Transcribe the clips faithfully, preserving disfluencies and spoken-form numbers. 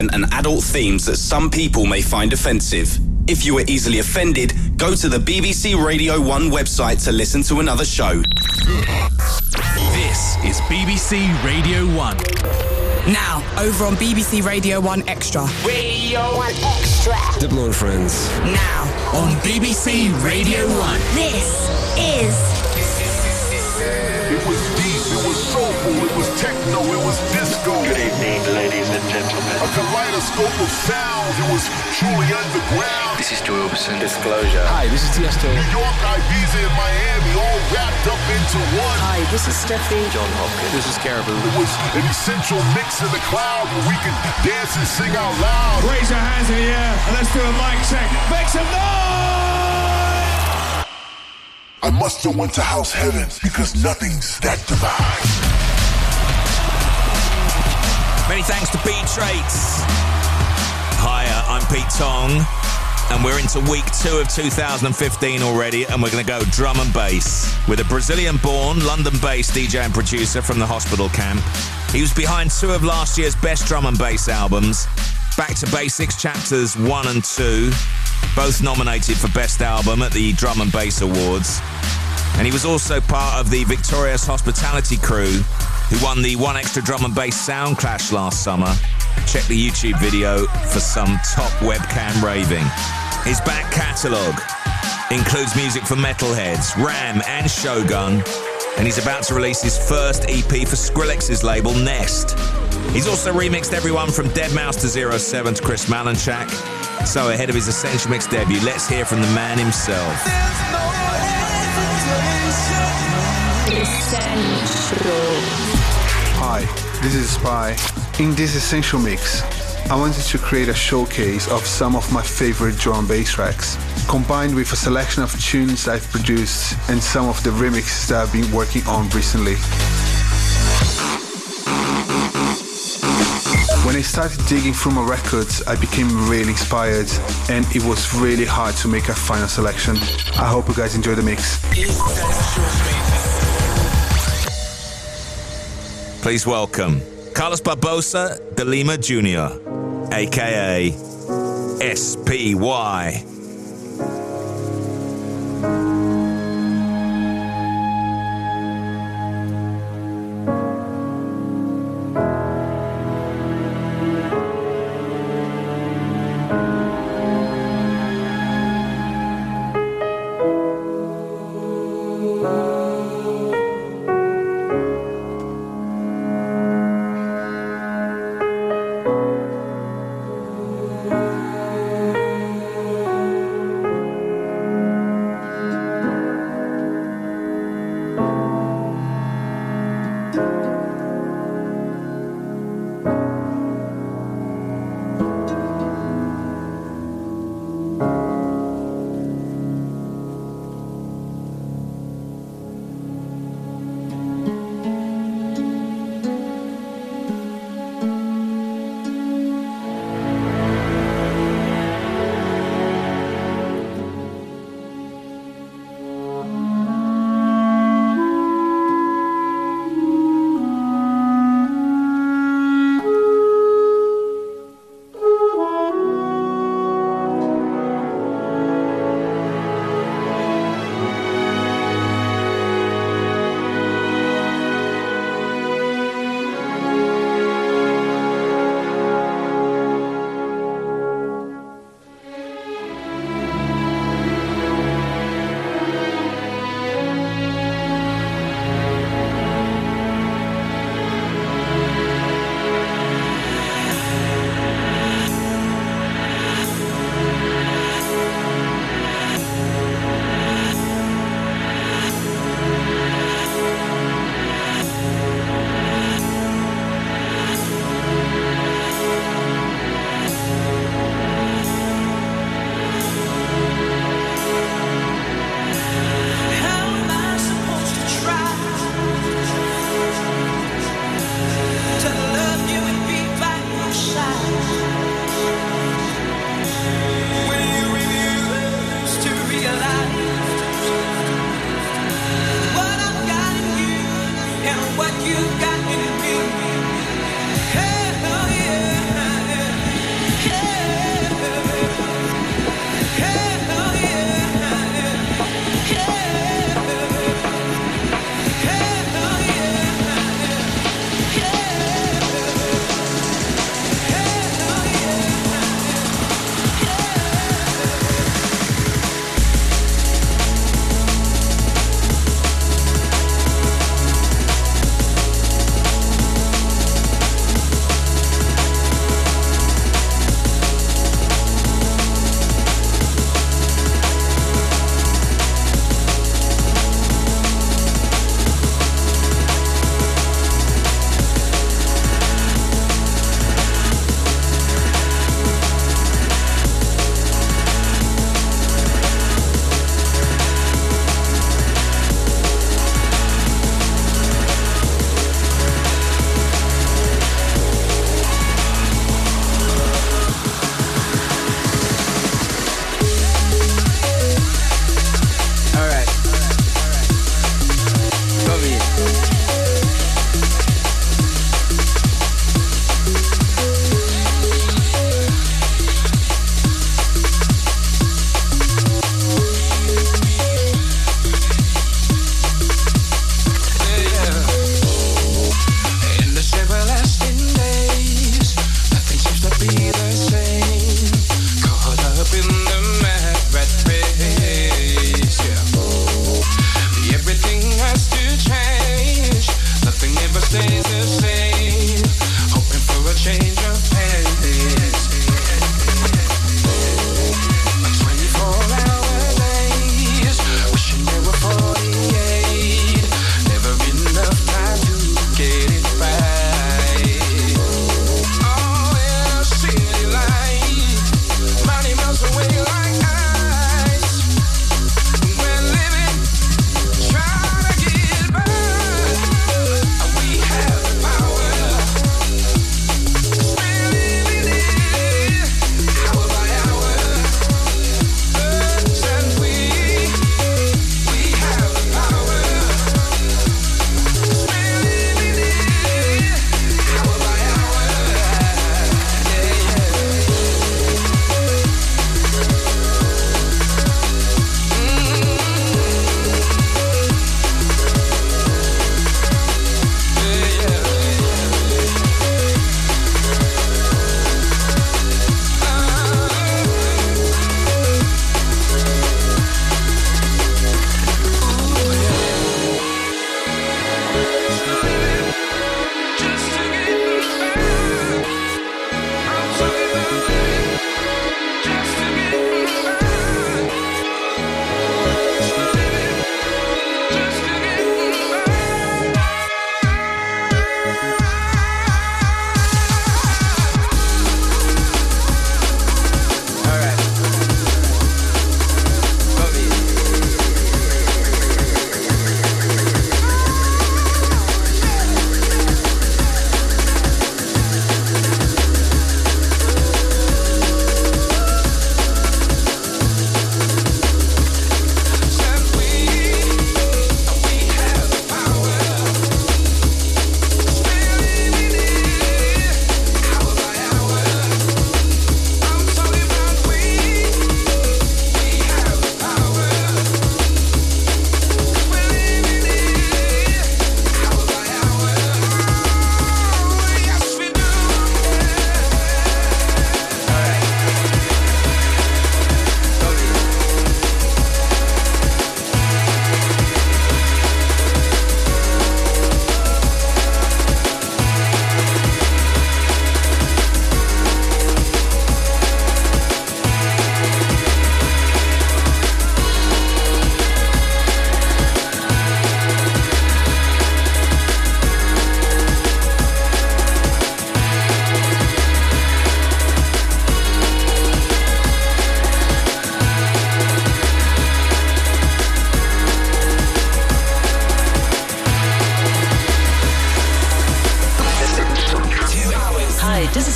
and adult themes that some people may find offensive. If you are easily offended, go to the B B C Radio one website to listen to another show. This is B B C Radio one. Now, over on B B C Radio one Extra. Radio one Extra. Diplo and Friends. Now, on B B C Radio one. This is... It was deep, it was soulful, it was techno, it was disco. Good evening, ladies and gentlemen. A kaleidoscope of sounds, it was truly underground. This is Joy Orbison. Disclosure. Hi, this is Tiesto. New York, Ibiza, and Miami all wrapped up into one. Hi, this is Steffi. John Hopkins. This is Caribou. It was an essential mix in the cloud where we could dance and sing out loud. Raise your hands in the air and let's do a mic check. Make some noise! I must have went to house heaven because nothing's that divine. Many thanks to Beat Traits. Hiya, I'm Pete Tong, and we're into week two of two thousand fifteen already, and we're going to go drum and bass with a Brazilian-born, London-based D J and producer from the hospital camp. He was behind two of last year's best drum and bass albums, Back to Basics Chapters one and two, both nominated for Best Album at the Drum and Bass Awards. And he was also part of the Victorious Hospitality crew, who won the One Extra Drum and Bass Sound Clash last summer. Check the YouTube video for some top webcam raving. His back catalogue includes music for Metalheads, Ram and Shogun, and he's about to release his first E P for Skrillex's label, Nest. He's also remixed everyone from deadmau five to zero seven to Chris Malinchak. So ahead of his Essential Mix debut, let's hear from the man himself. Hi, this is Spy. In this Essential Mix, I wanted to create a showcase of some of my favorite drum and bass tracks, combined with a selection of tunes I've produced and some of the remixes that I've been working on recently. When I started digging through my records, I became really inspired, and it was really hard to make a final selection. I hope you guys enjoy the mix. Please welcome Carlos Barbosa de Lima Junior, aka S P Y.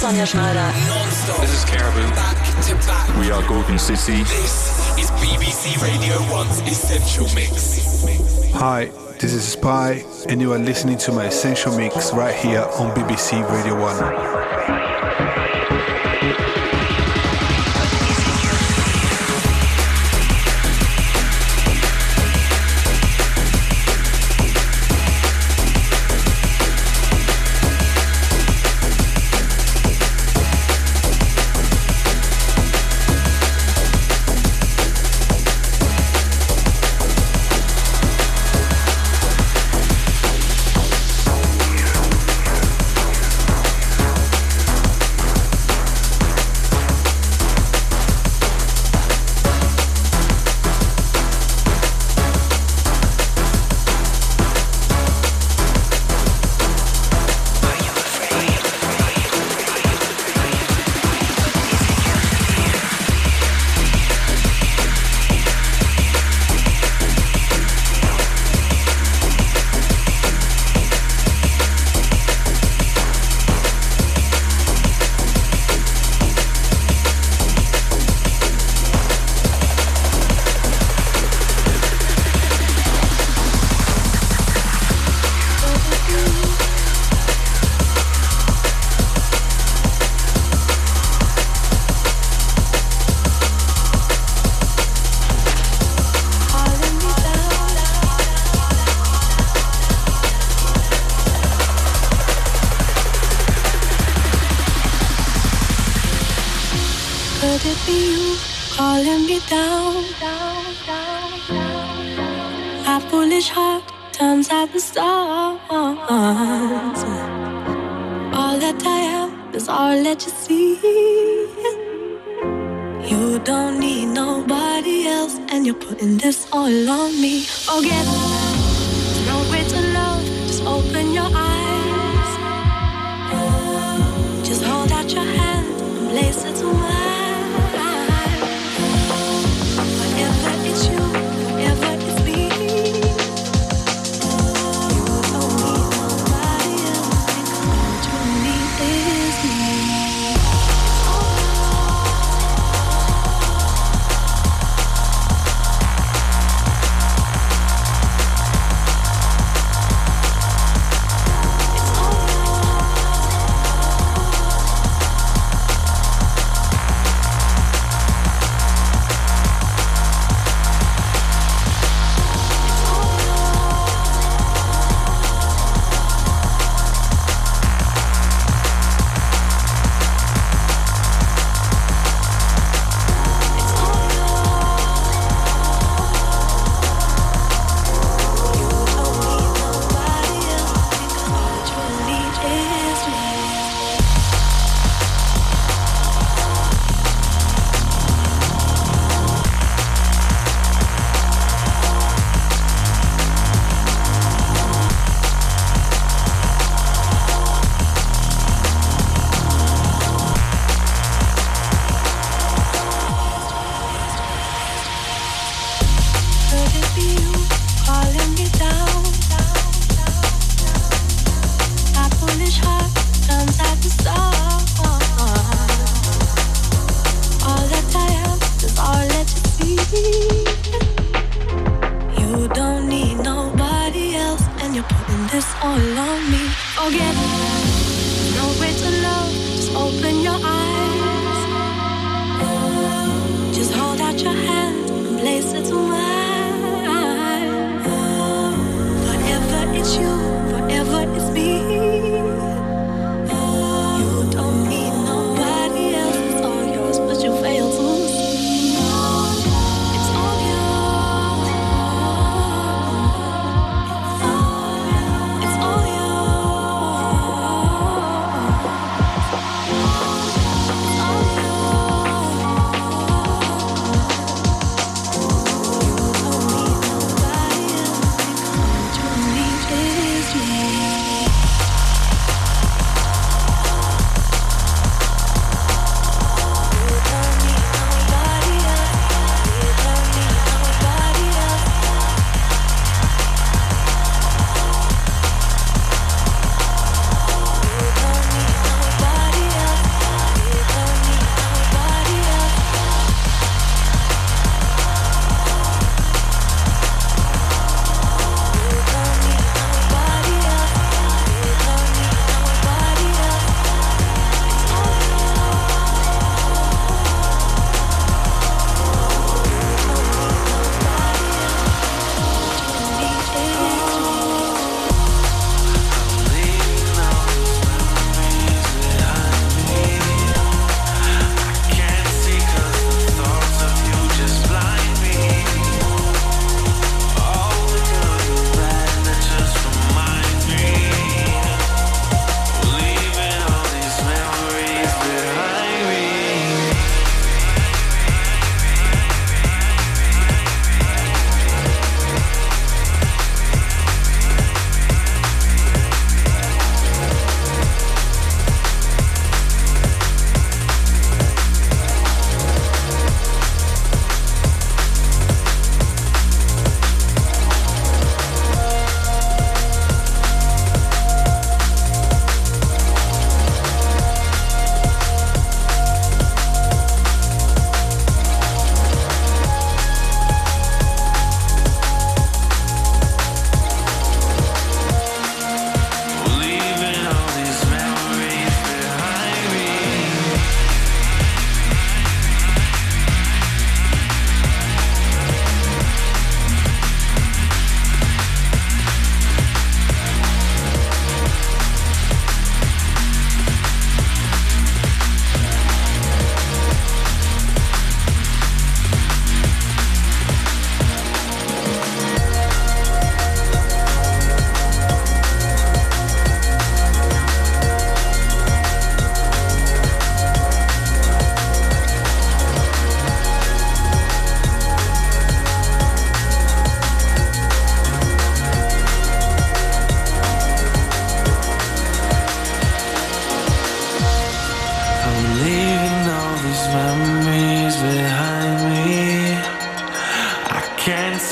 Sonja Schneider. This is Caribou. Back to back. We are Gorgon City. This is B B C Radio one's Essential Mix. Hi, this is Spy, and you are listening to my Essential Mix right here on B B C Radio one. Turns out the stars. All that I am is all that you see. You don't need nobody else, and you're putting this all on me. Forget, there's no way to love. Just open your eyes. Just hold out your hand and place it to mine. Whatever it's you, whatever it's me. It's all you.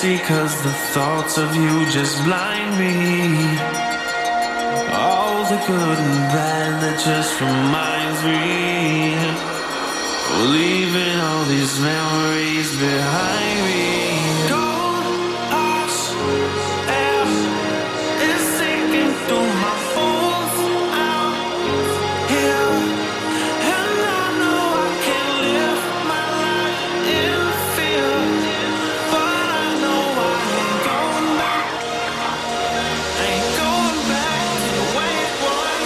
see, cause the thoughts of you just blind me. All the good and bad that just reminds me of leaving all these memories behind me. Cold harsh air is sinking through my bones out here, and I know I can't live my life in fear, but I know I ain't going back, ain't going back to the way it was.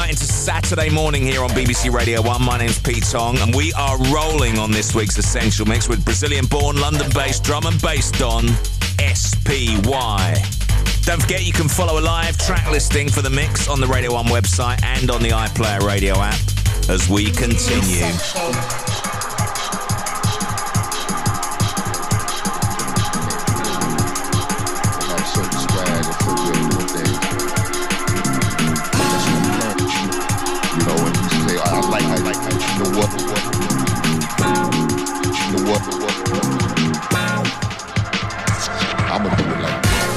night into Saturday morning here on B B C Radio one. My name's Pete Tong, and we are rolling on this week's Essential Mix with Brazilian-born, London-based drum and bass don S P Y. Don't forget you can follow a live track listing for the mix on the Radio one website and on the iPlayer Radio app as we continue. You know what? You know what? I'ma do it like this.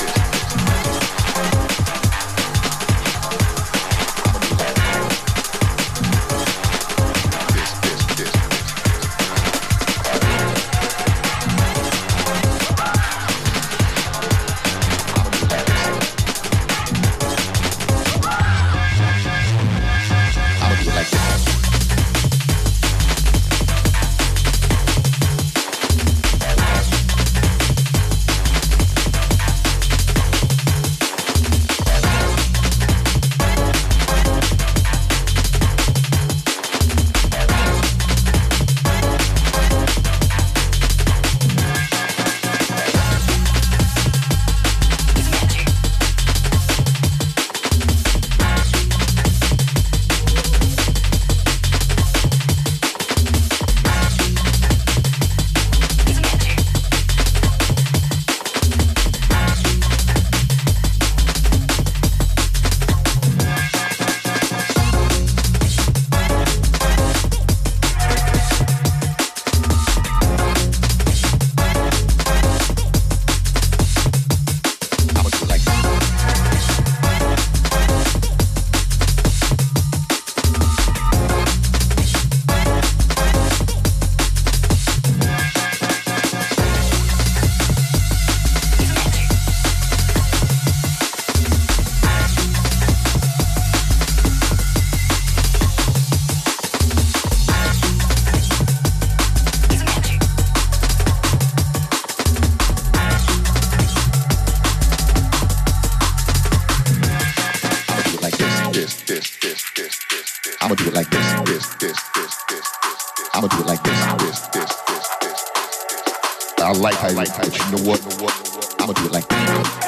I like how you like how you know what? I'ma do it like this.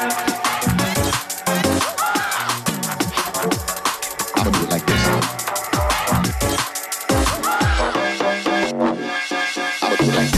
I'ma do it like this. I'ma do it like this.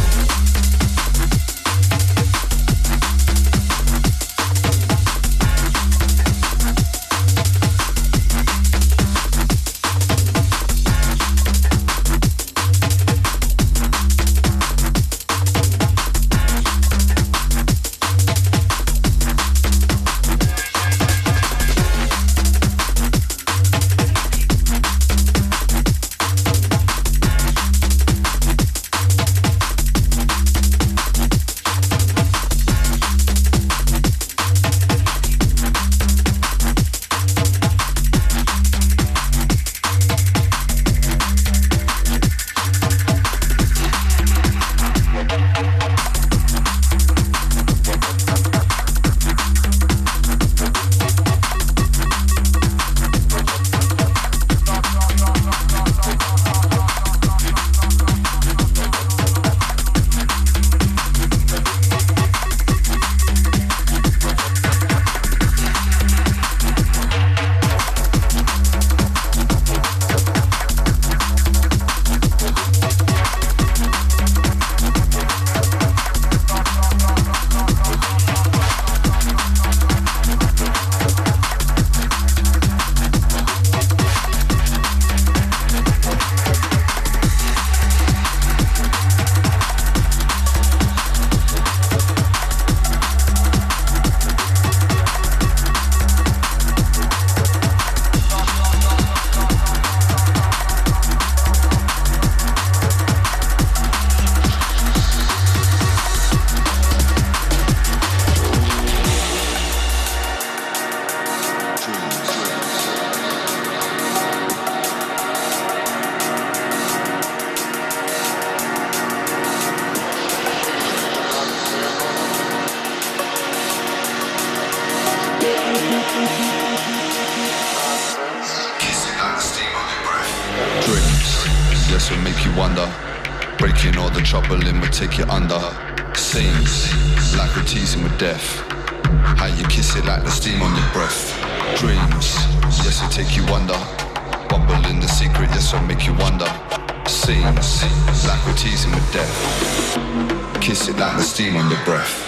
yes, will make you wonder. Breaking all the trouble in will take you under. Scenes, like we're teasing with death. How you kiss it like the steam on your breath. Dreams, yes, will take you under. Bubble in the secret, yes, will make you wonder. Scenes, like we're teasing with death. Kiss it like the steam on your breath.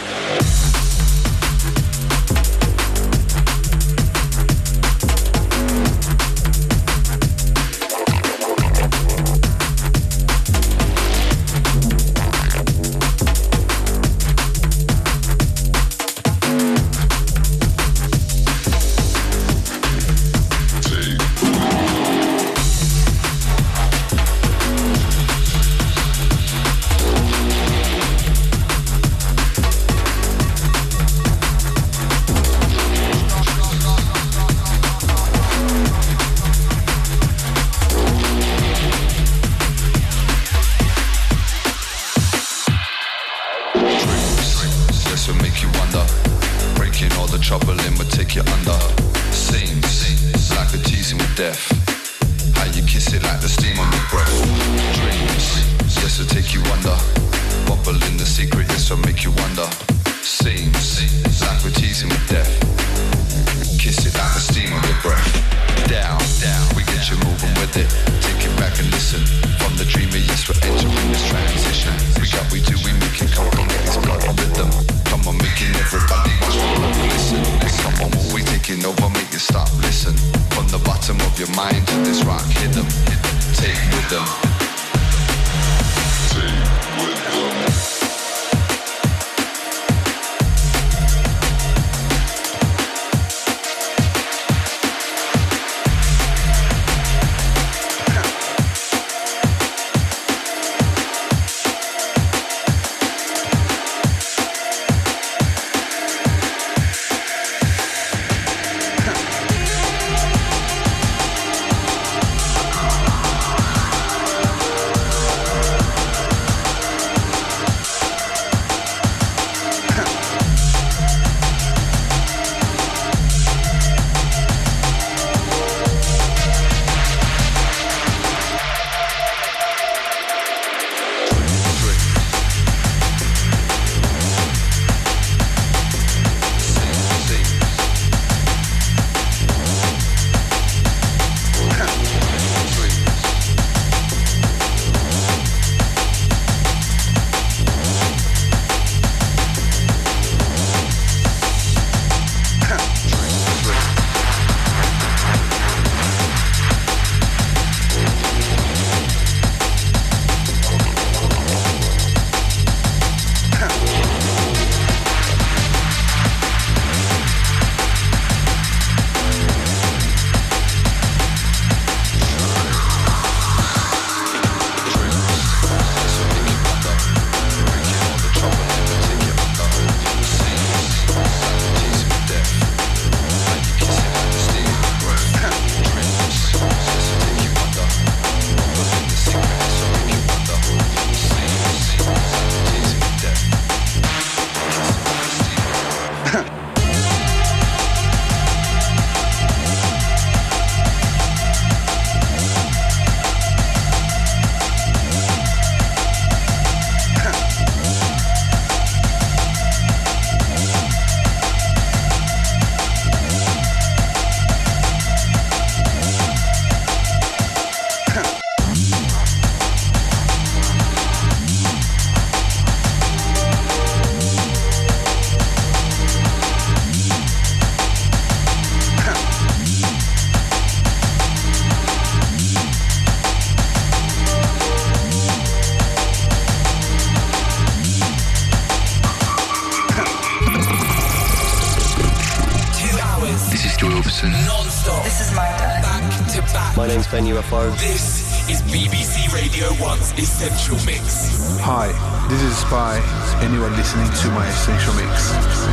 Ben U F O. This is B B C Radio one's Essential Mix. Hi, this is Spy, and you are listening to my Essential Mix.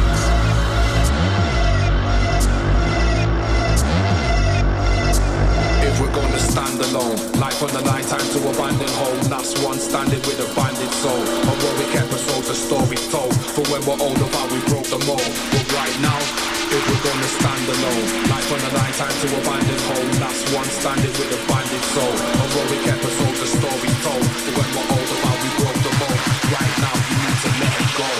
If we're gonna stand alone, life on the line, time to abandon home. That's one standing with a banded soul. A heroic episode's a story told. For when we're older, how we broke the mold. But right now, if we're gonna to stand alone. Life on the line, time to abandon home. That's one standing with a banded soul. Heroic episodes, a story told. But when we're older, while we broke the mold. Right now, you need to let it go.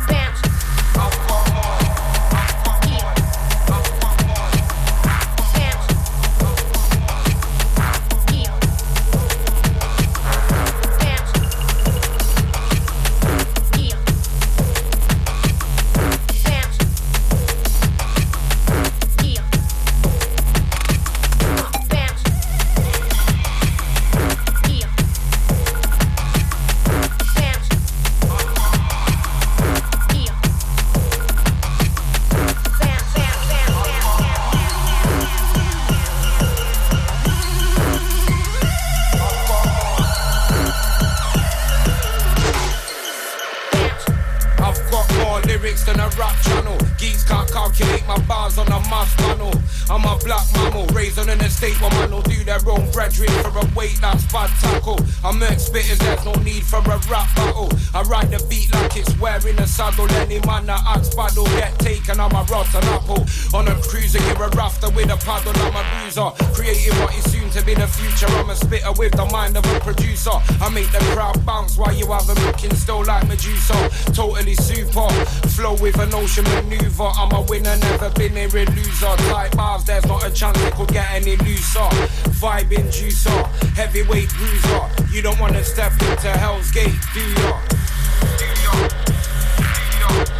Bounce. mammal. Raised on an estate where man will do their own brethren for a weight that's bad tackle. I murk spitters, there's no need for a rap battle. I ride the beat like it's wearing a saddle. Any man that acts bad will get taken. I'm a rotten apple. On a cruiser, you're a rafter with a paddle. I'm a bruiser, creating what is soon to be the future. I'm a spitter with the mind of a producer. I make the crowd bounce while you have them looking still like Medusa. Totally super, flow with an ocean maneuver. I'm a winner, never been a loser. Tight bars, there's not a chance it could get any looser. Vibing juicer, heavyweight bruiser. You don't wanna step into Hell's Gate, do ya? Do ya? Do ya?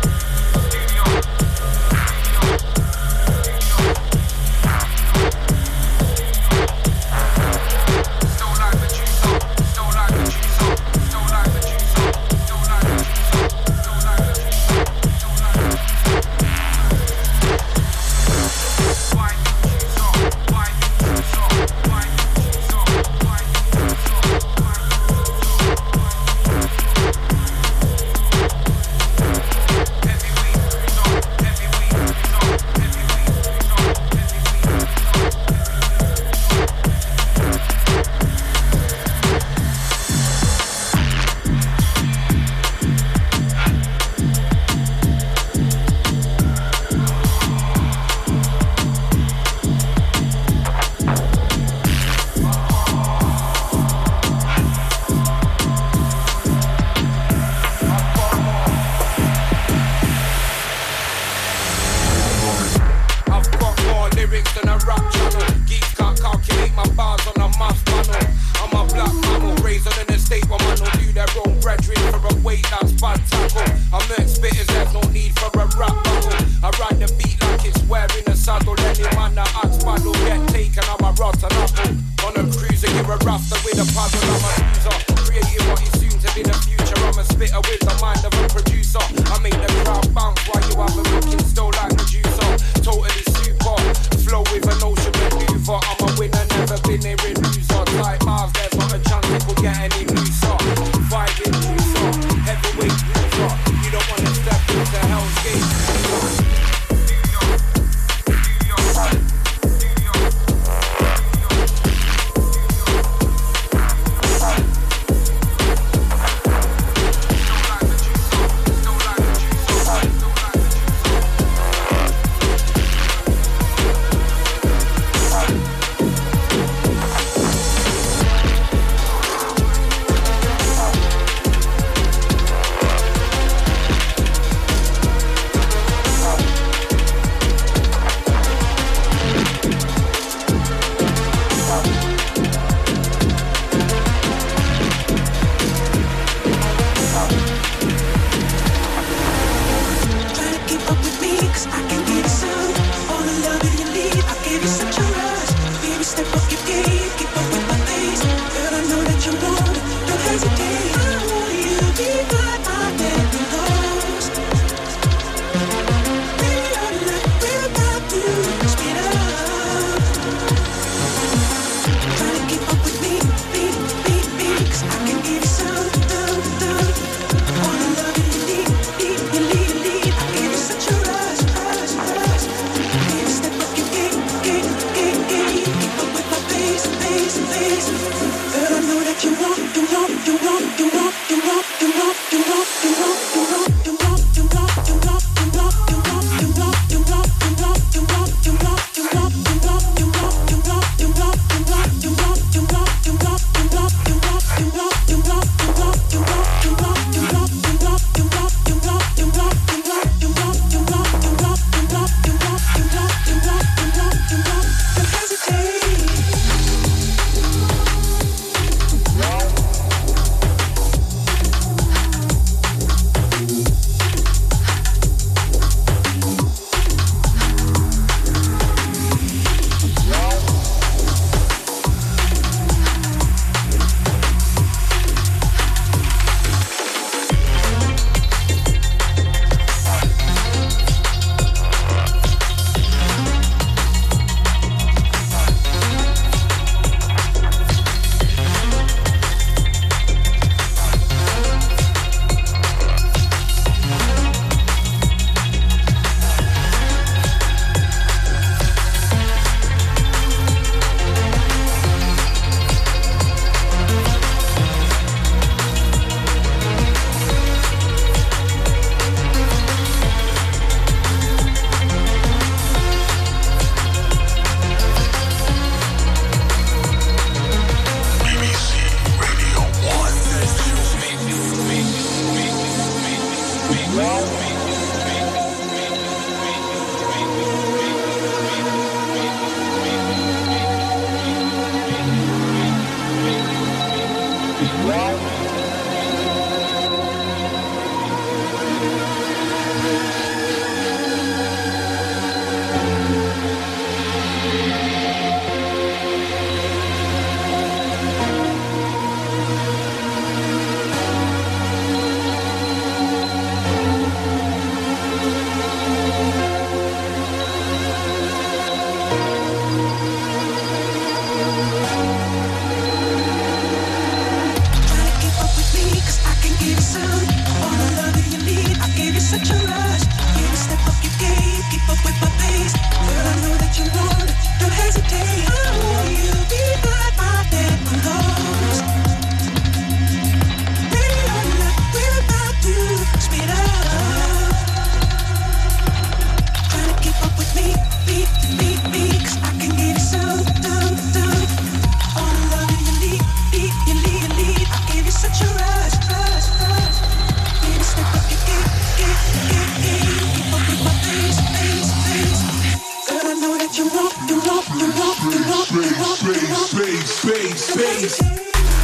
space, space, space, space, space.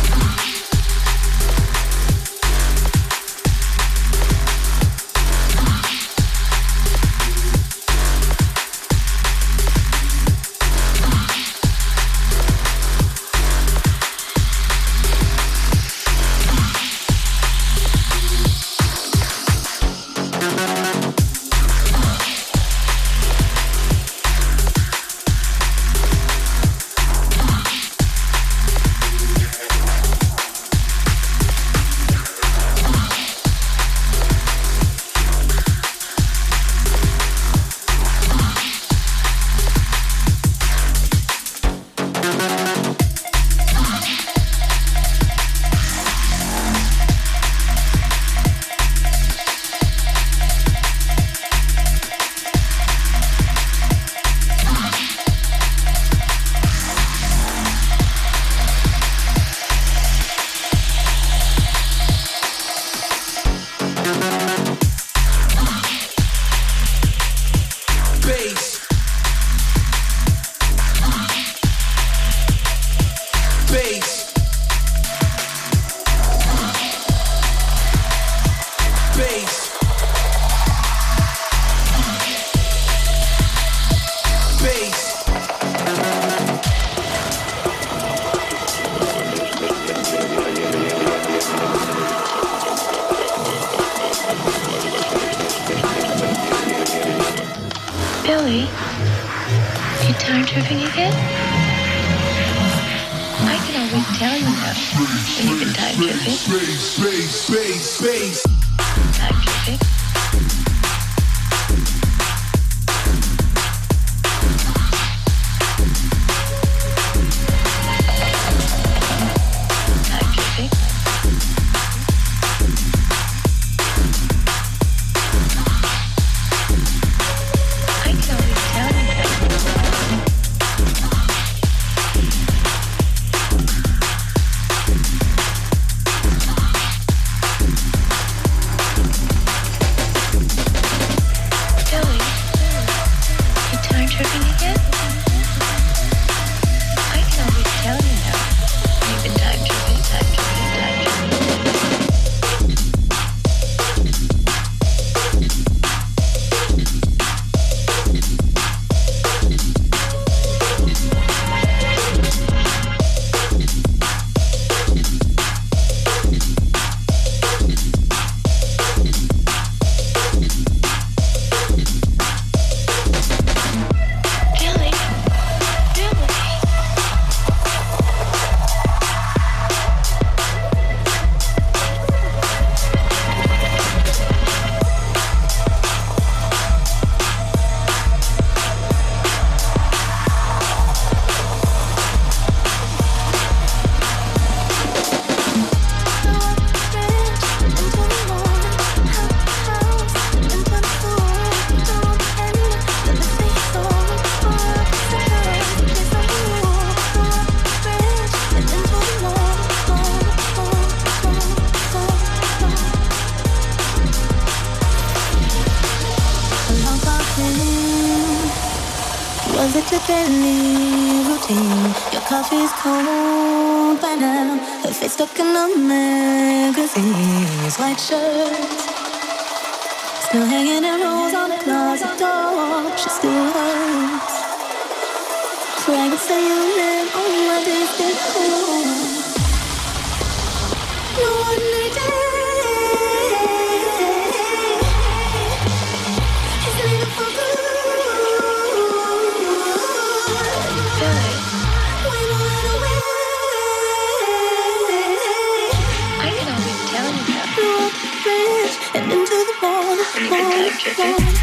Billy, you time tripping again? I can always tell you now when you've been time tripping. Space, space, space, space. Time tripping. Was it your daily routine? Your coffee's cold by now. Her face stuck in the magazines. White shirts, still hanging in rows on the closet door. She still hurts. Fragrance say you live on my distant home. No ordinary day. He's leaving for good. And into the water, water, water.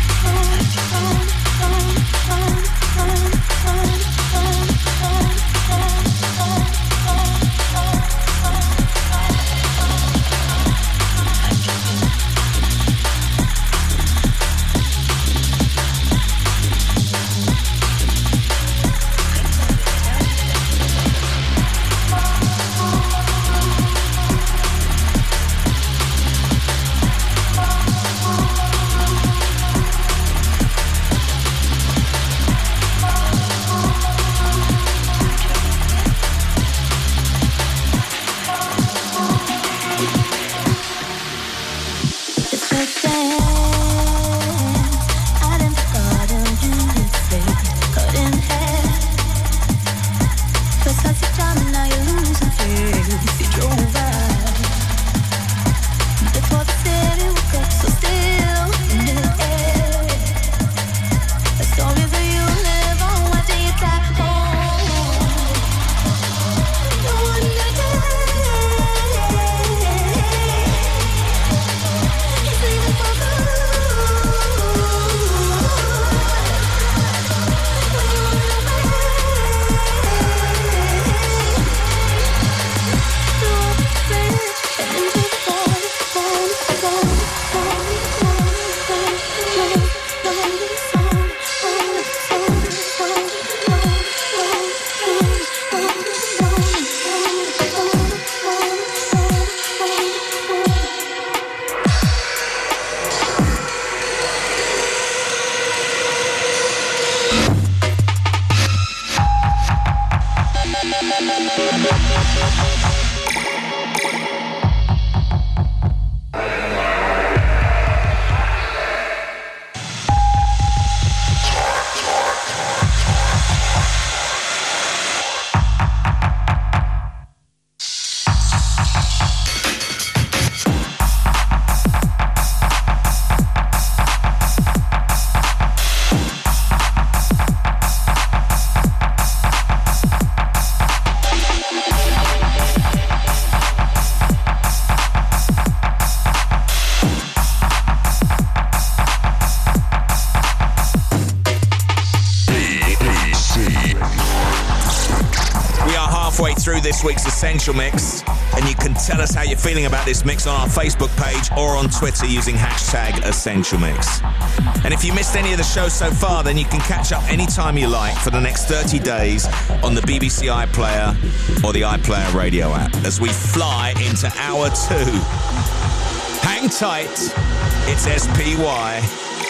This week's Essential Mix, and you can tell us how you're feeling about this mix on our Facebook page or on Twitter using hashtag Essential Mix. And if you missed any of the show so far, then you can catch up anytime you like for the next thirty days on the B B C iPlayer or the iPlayer radio app as we fly into hour two. Hang tight, it's S P Y.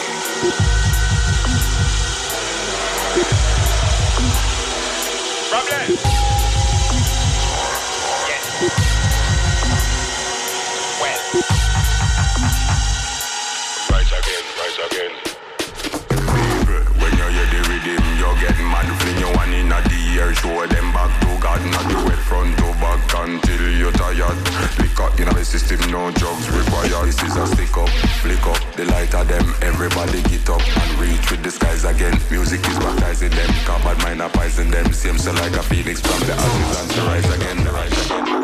Problem. Rise again, rise again. When you hear the rhythm, you get mad. Fling your one in the air, show them back to God. Not do it front to back until you're tired. Liquor in the system, no drugs required. This is a stick up, flick up the light of them. Everybody get up and reach with the skies again. Music is baptizing them, carbon mine are poison them. Seems so like a phoenix from the ashes and to rise again, rise again.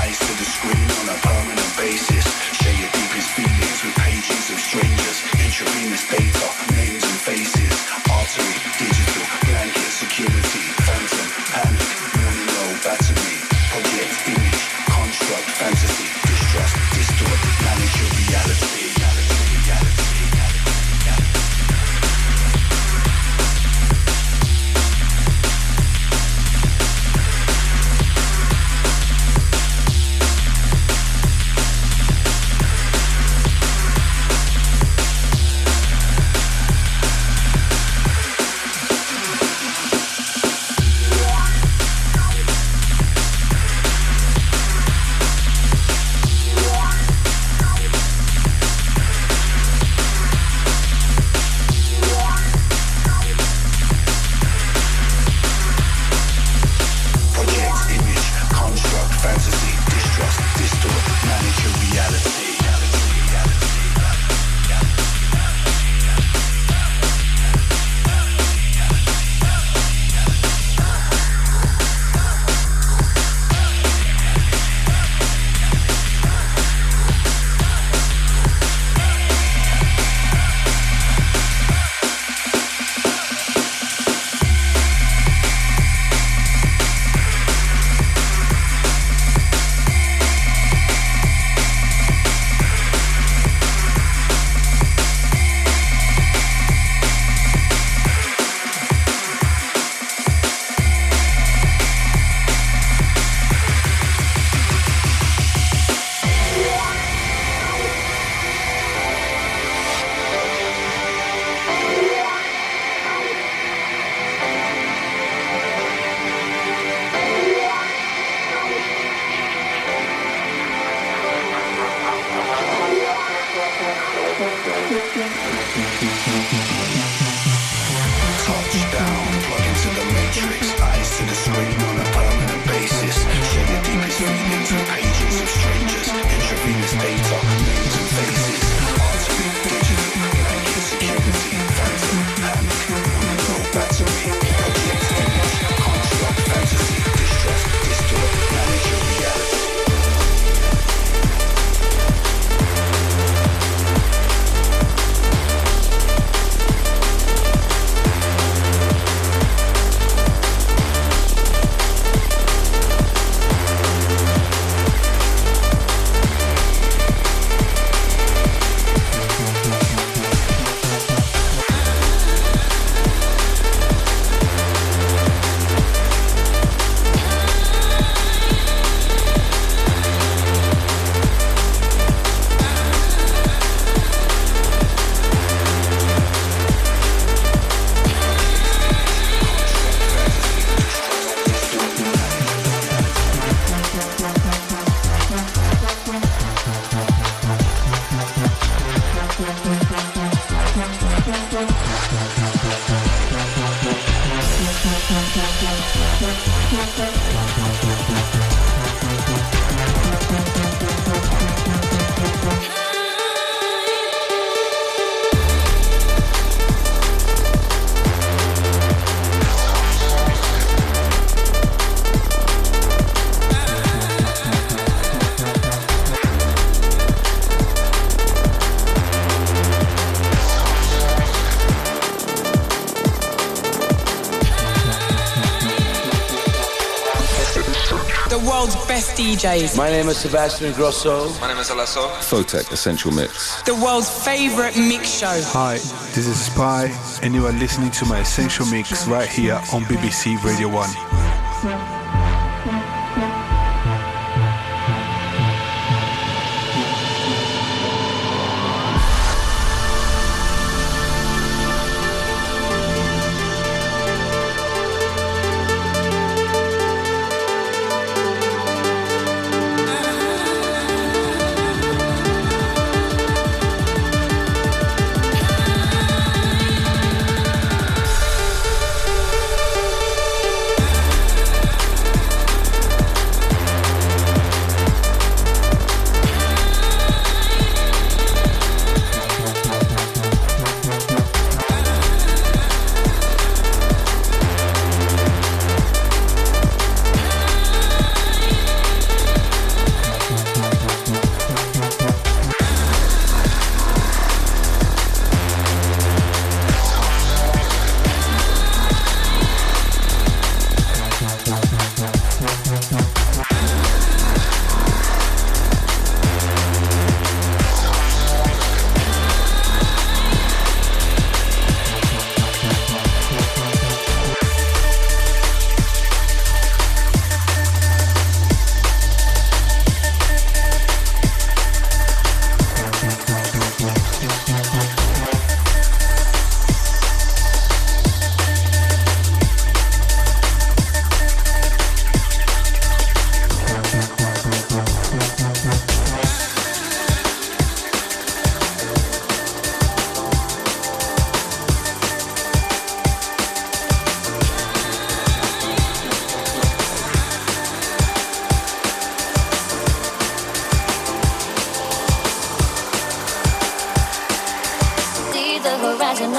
eyes to the screen on a permanent basis. Share your deepest feelings with pages of strangers. Intravenous data, names and faces. Artery, digital, blanket, security, phantom, panic, morning low, battery. Project, image, construct, fantasy, distrust, distort, manage your reality. Best D Js. My name is Sebastian Grosso. My name is Alasso. Photech Essential Mix. The world's favorite mix show. Hi, this is Spy, and you are listening to my Essential Mix right here on B B C Radio one.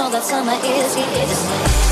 know that summer is here to stay.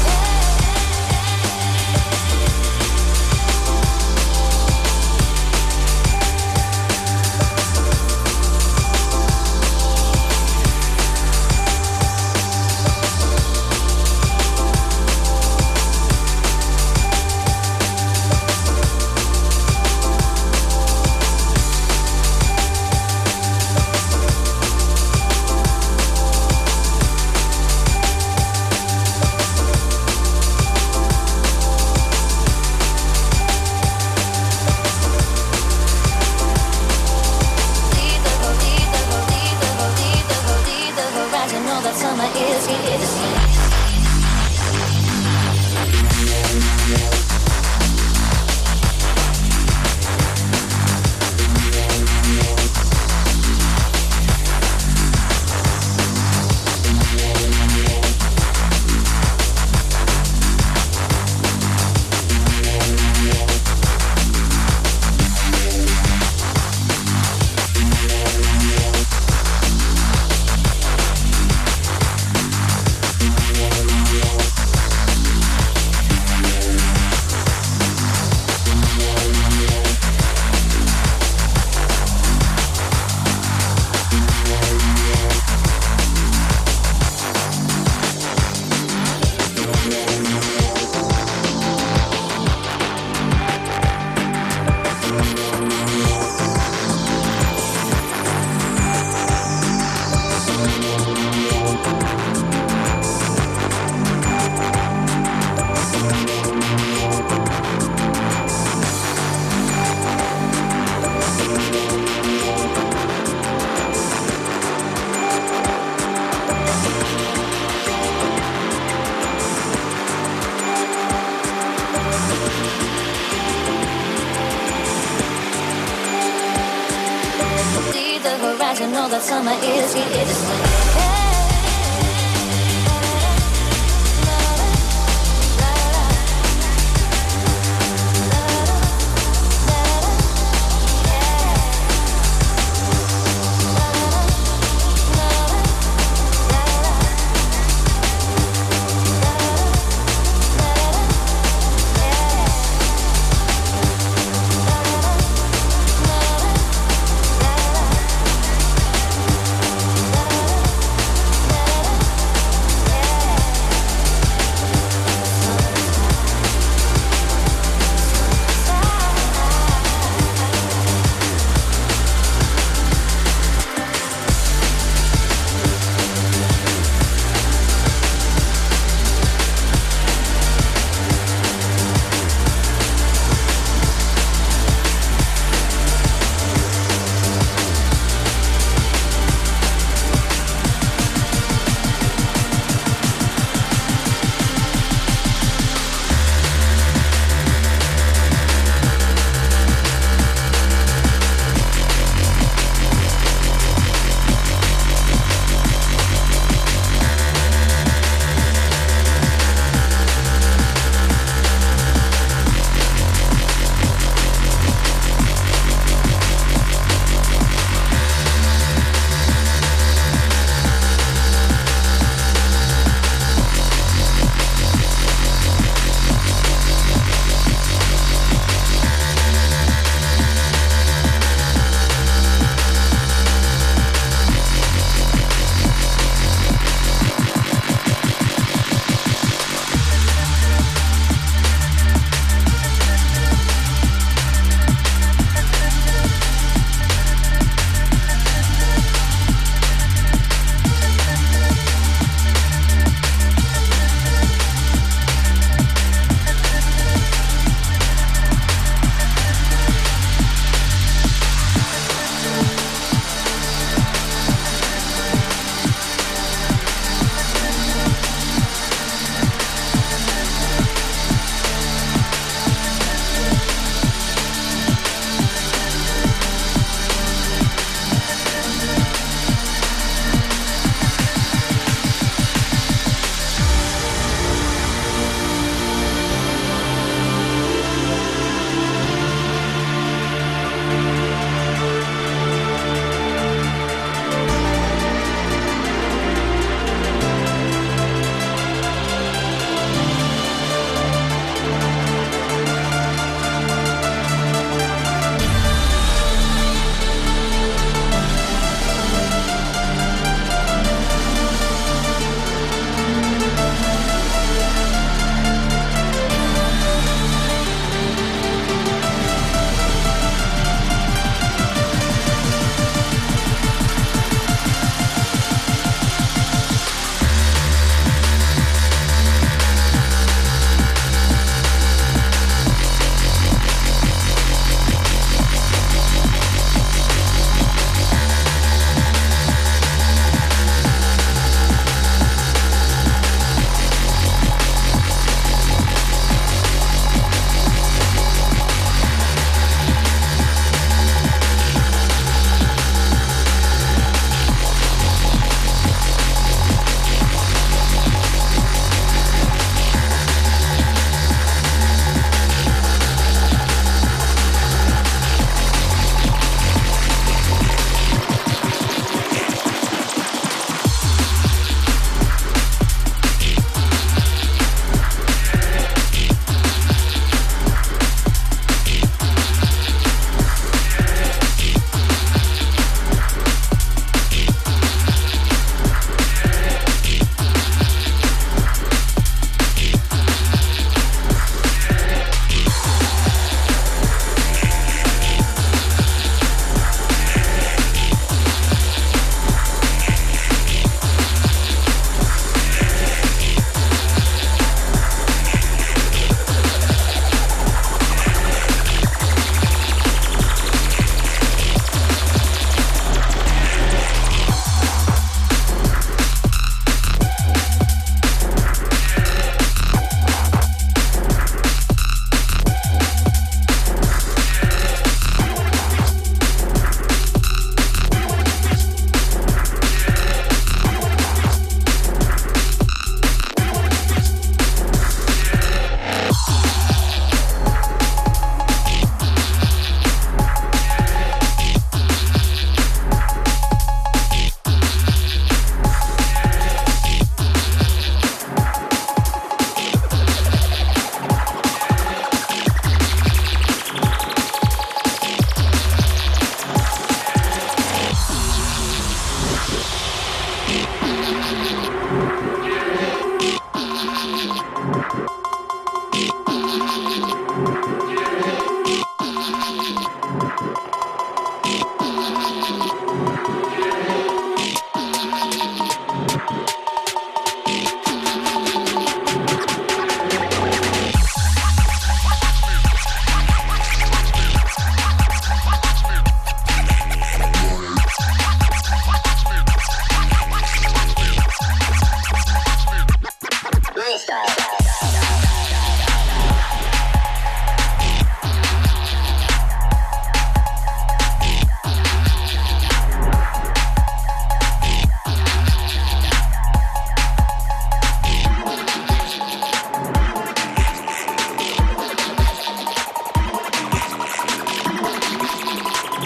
Know that summer is here to stay.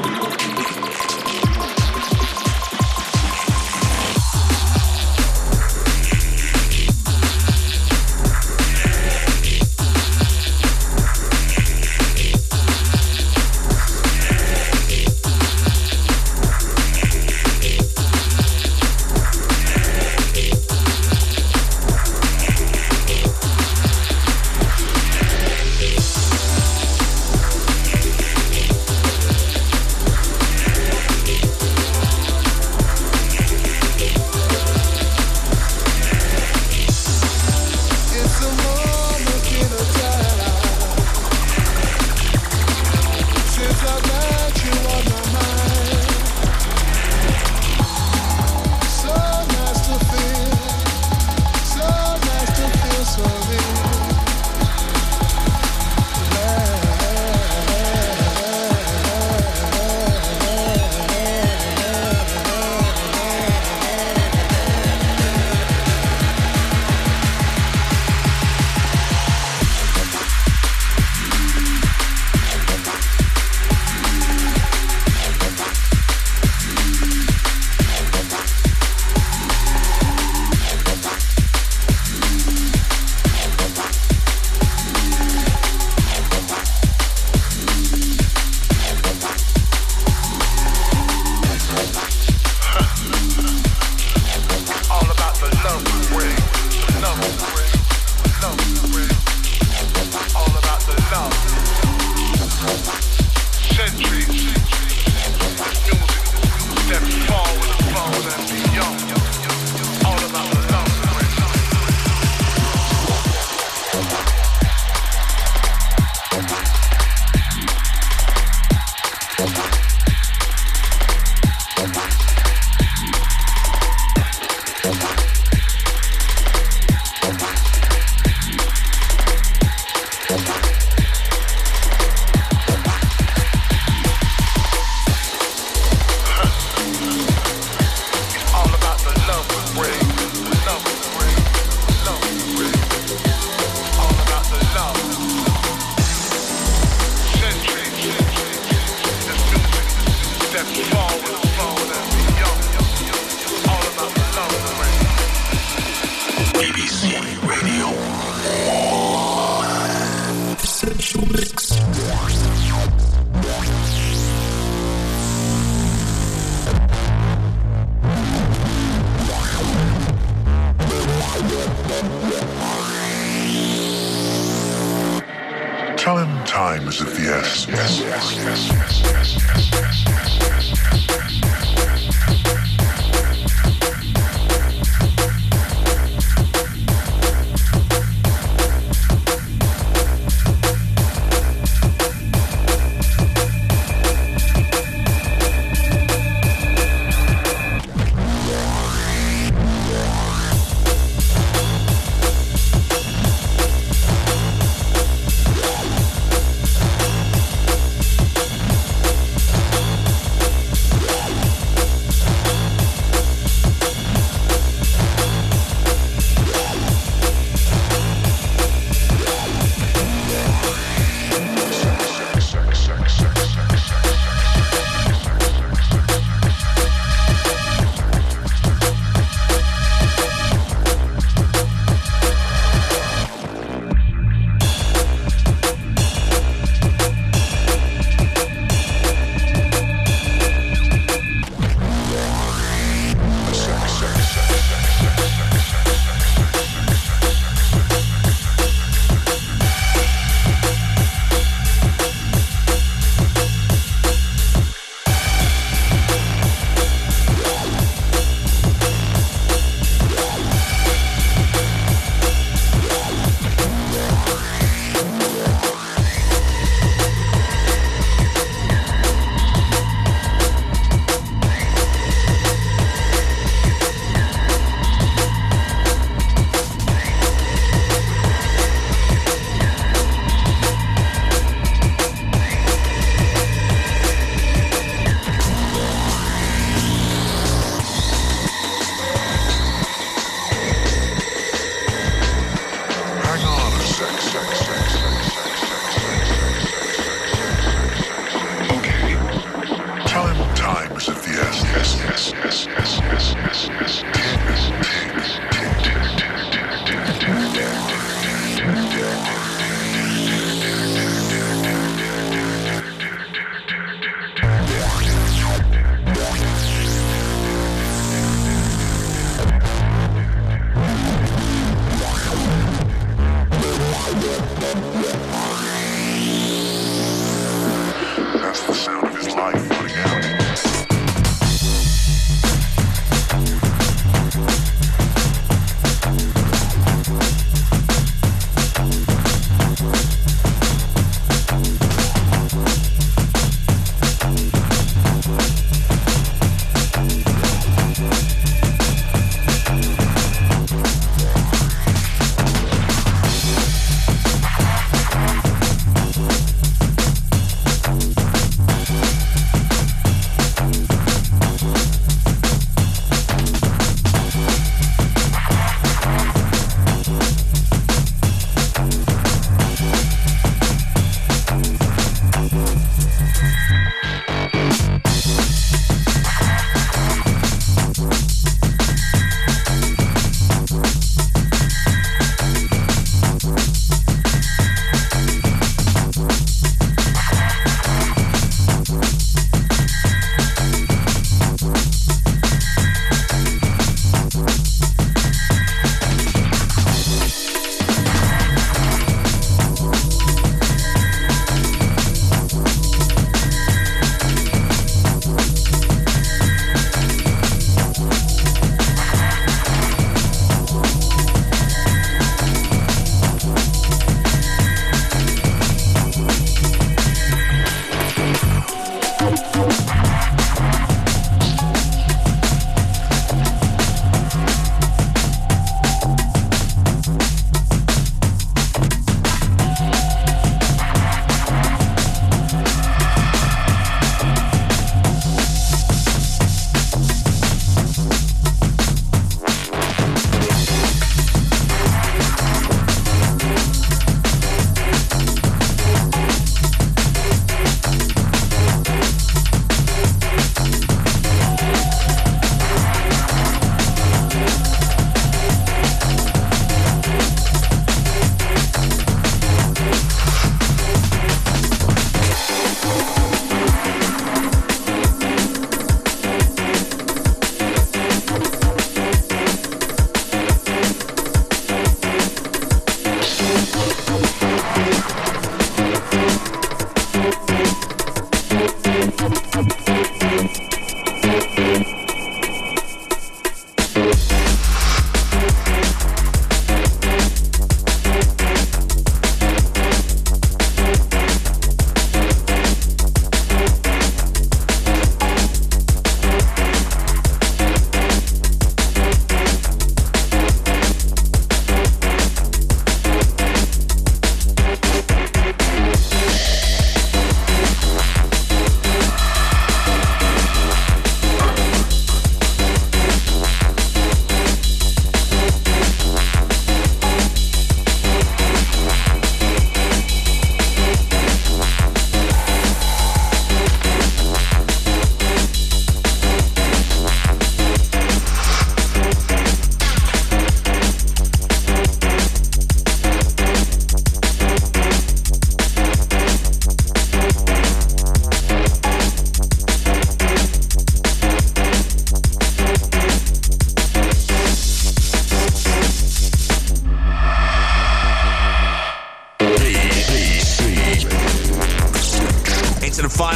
Time is of the essence. Yes, yes, yes, yes, yes, yes, yes, yes, yes, yes,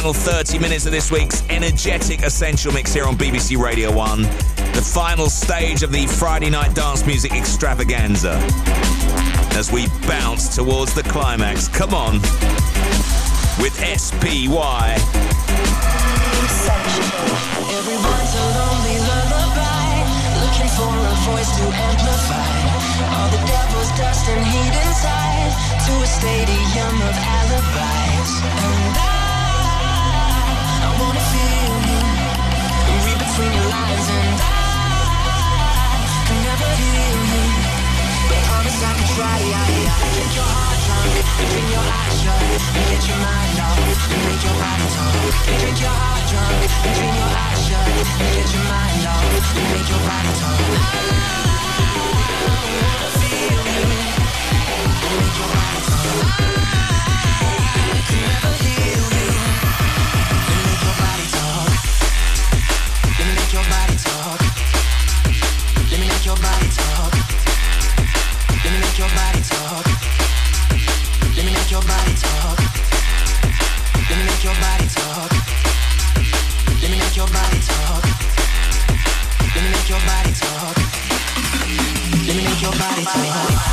final thirty minutes of this week's energetic Essential Mix here on B B C Radio one. The final stage of the Friday night dance music extravaganza. As we bounce towards the climax. Come on. With S P Y. Everyone's a lonely lullaby, looking for a voice to amplify all the devil's dust and heat inside, to a stadium of alibis. And I, I wanna feel you, read between your lines, and I can never heal you, but promise I can try. I, I make your heart drunk, and bring your eyes shut, and get your mind off, and make your body talk, and drink your heart drunk, and bring your eyes shut, and get your mind off, and make your body talk. I wanna feel you, and make your body talk. I can never heal you, and make your body talk. Let me make your body talk. Let me make your body talk. Let me make your body talk. Let me make your body talk. Let me make your body talk. Let me make your body talk. Let me make your body talk. Let me make your body talk.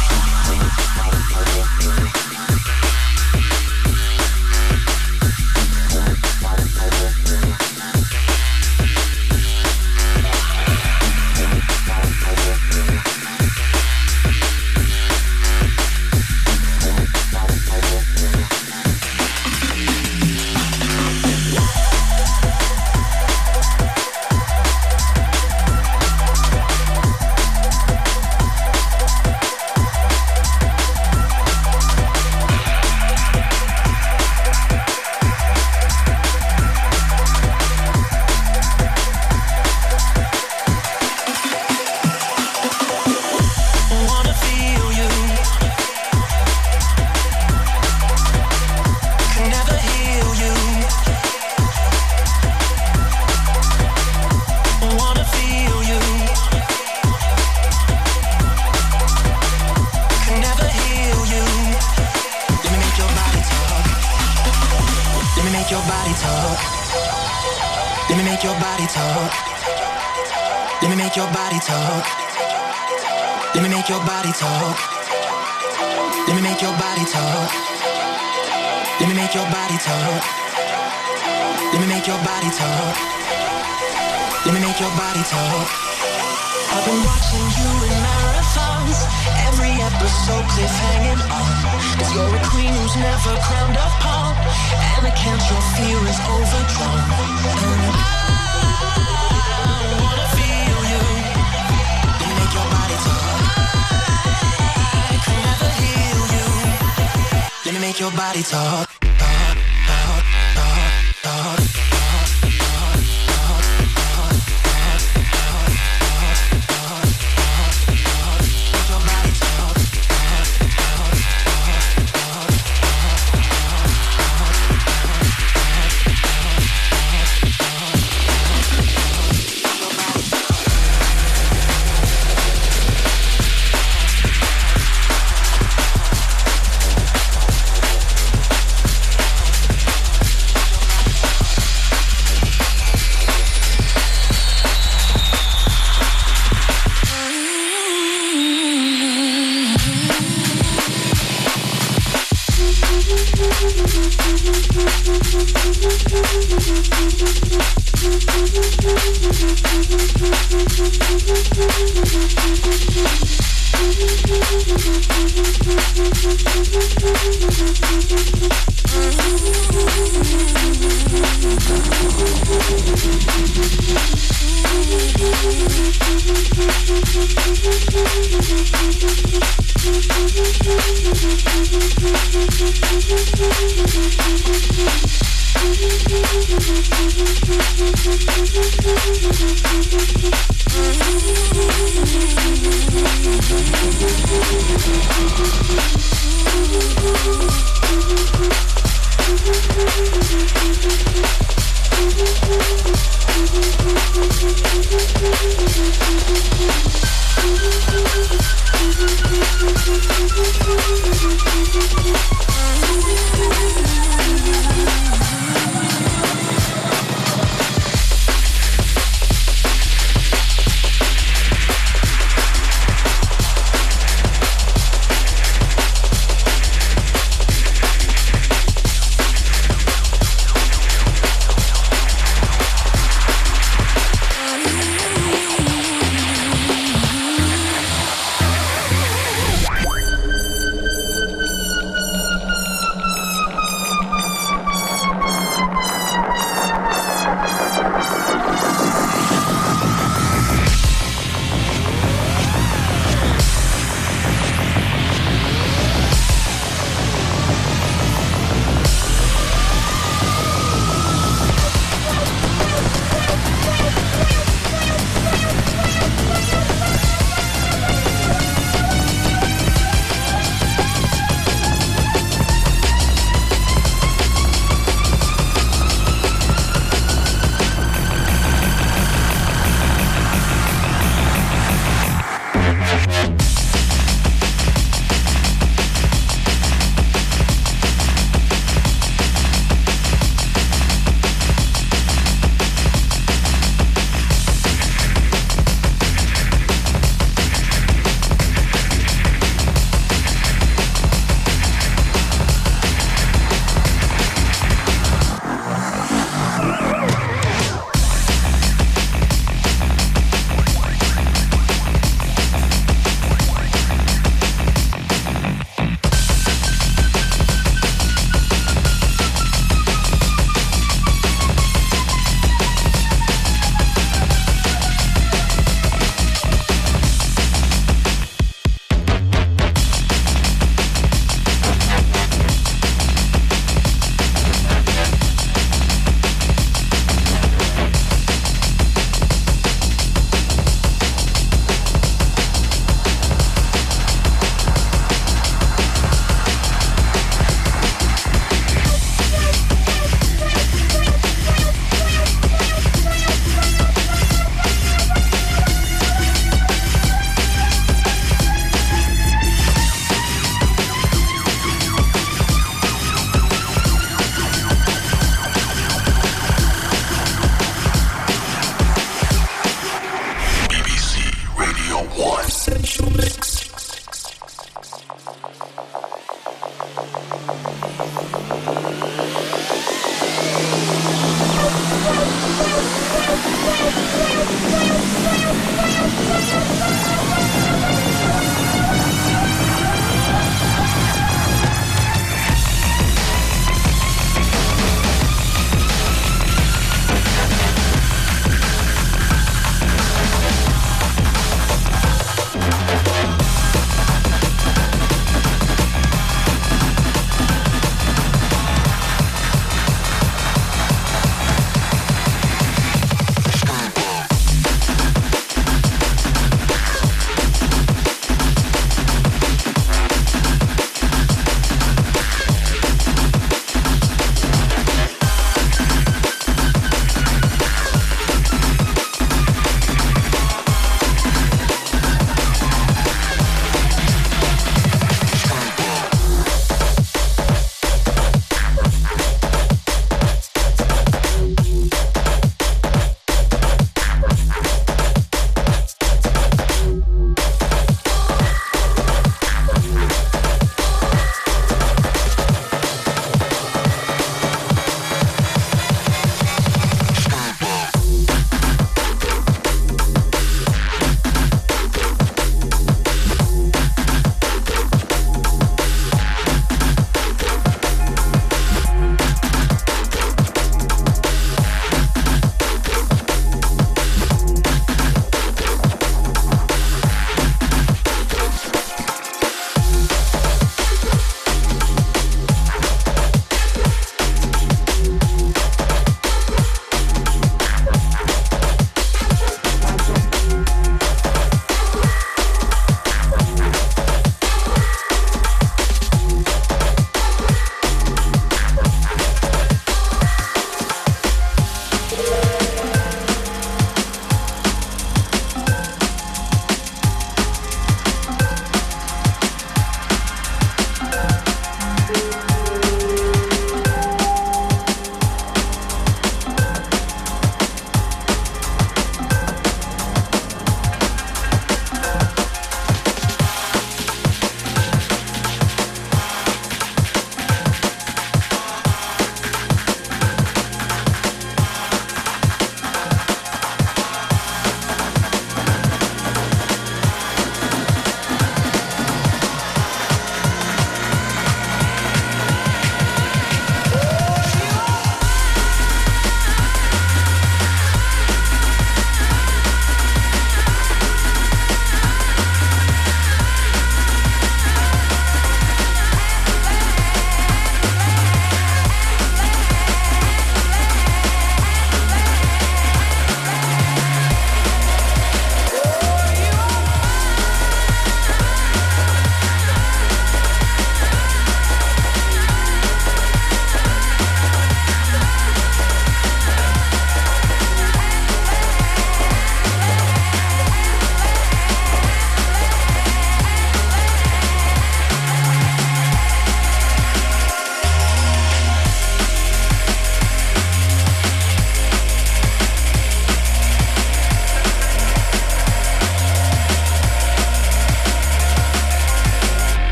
Your body talk.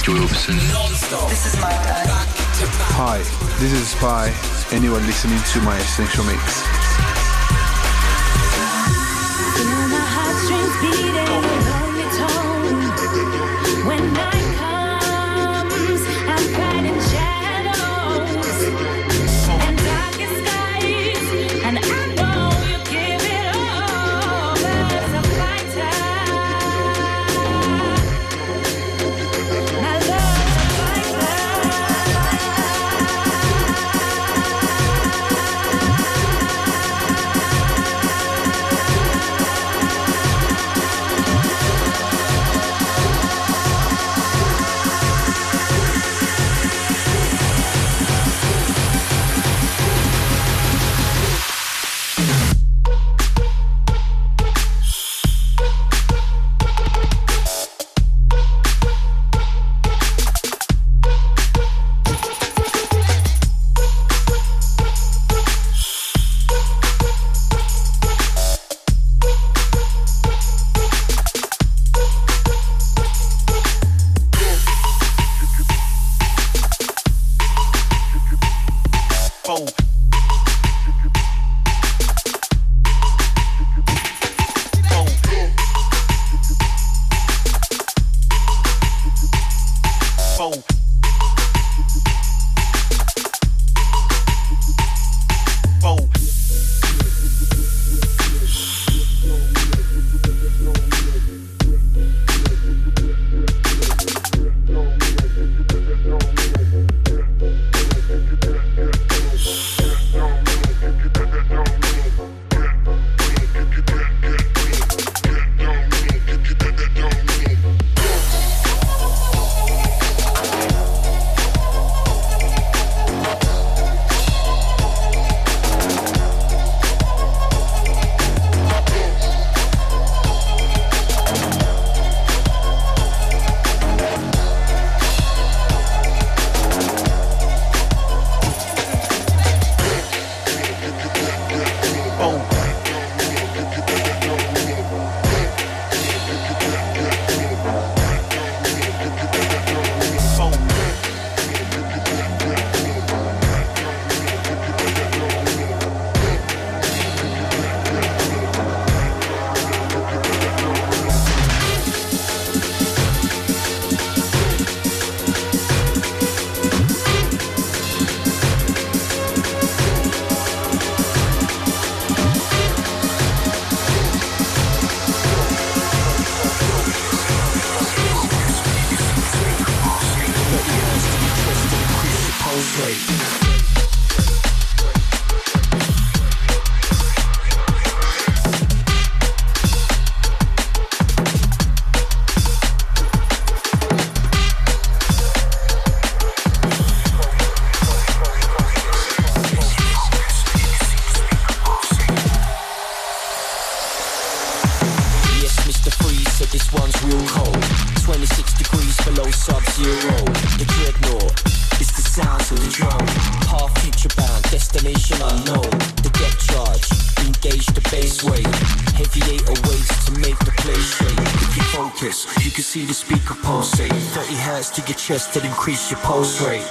Wilson. This is my time. Hi, this is Spy, and you are listening to my Essential Mix. Feel my heartstrings beating a lonely tone. When night comes, I'm crying in shadows and darkest skies, and I know you give it all as a fighter. My love's a fighter. To your chest and increase your pulse rate.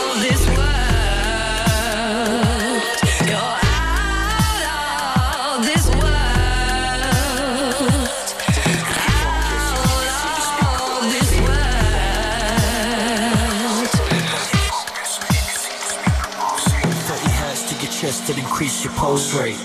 You're out of chest and increase your pulse rate.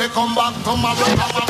to come back tomorrow.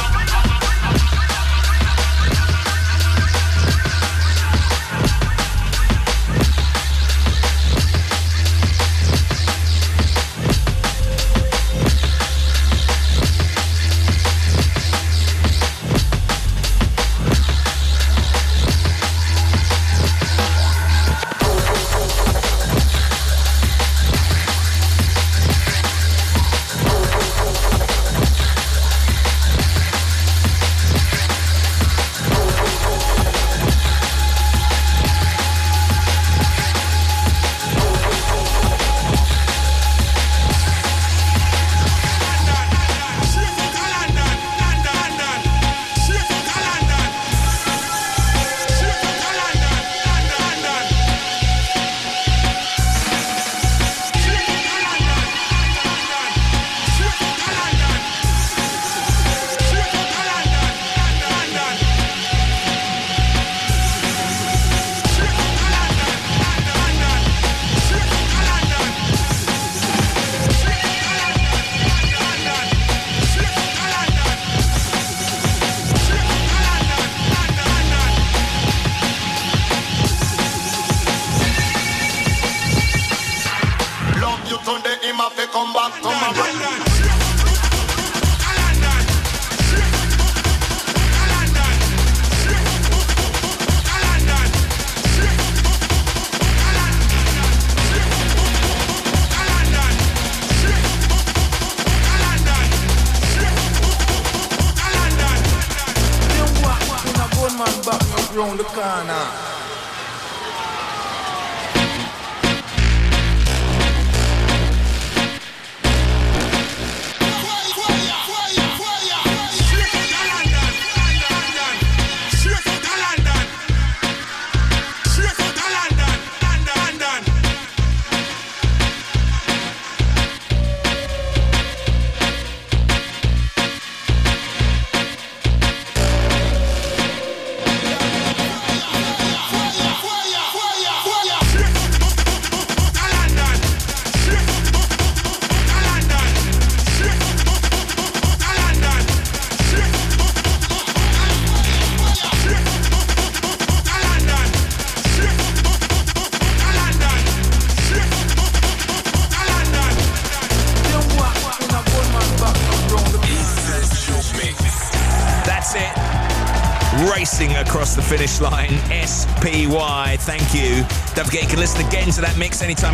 Round the corner. Across the finish line, S P Y. Thank you. Don't forget you can listen again to that mix anytime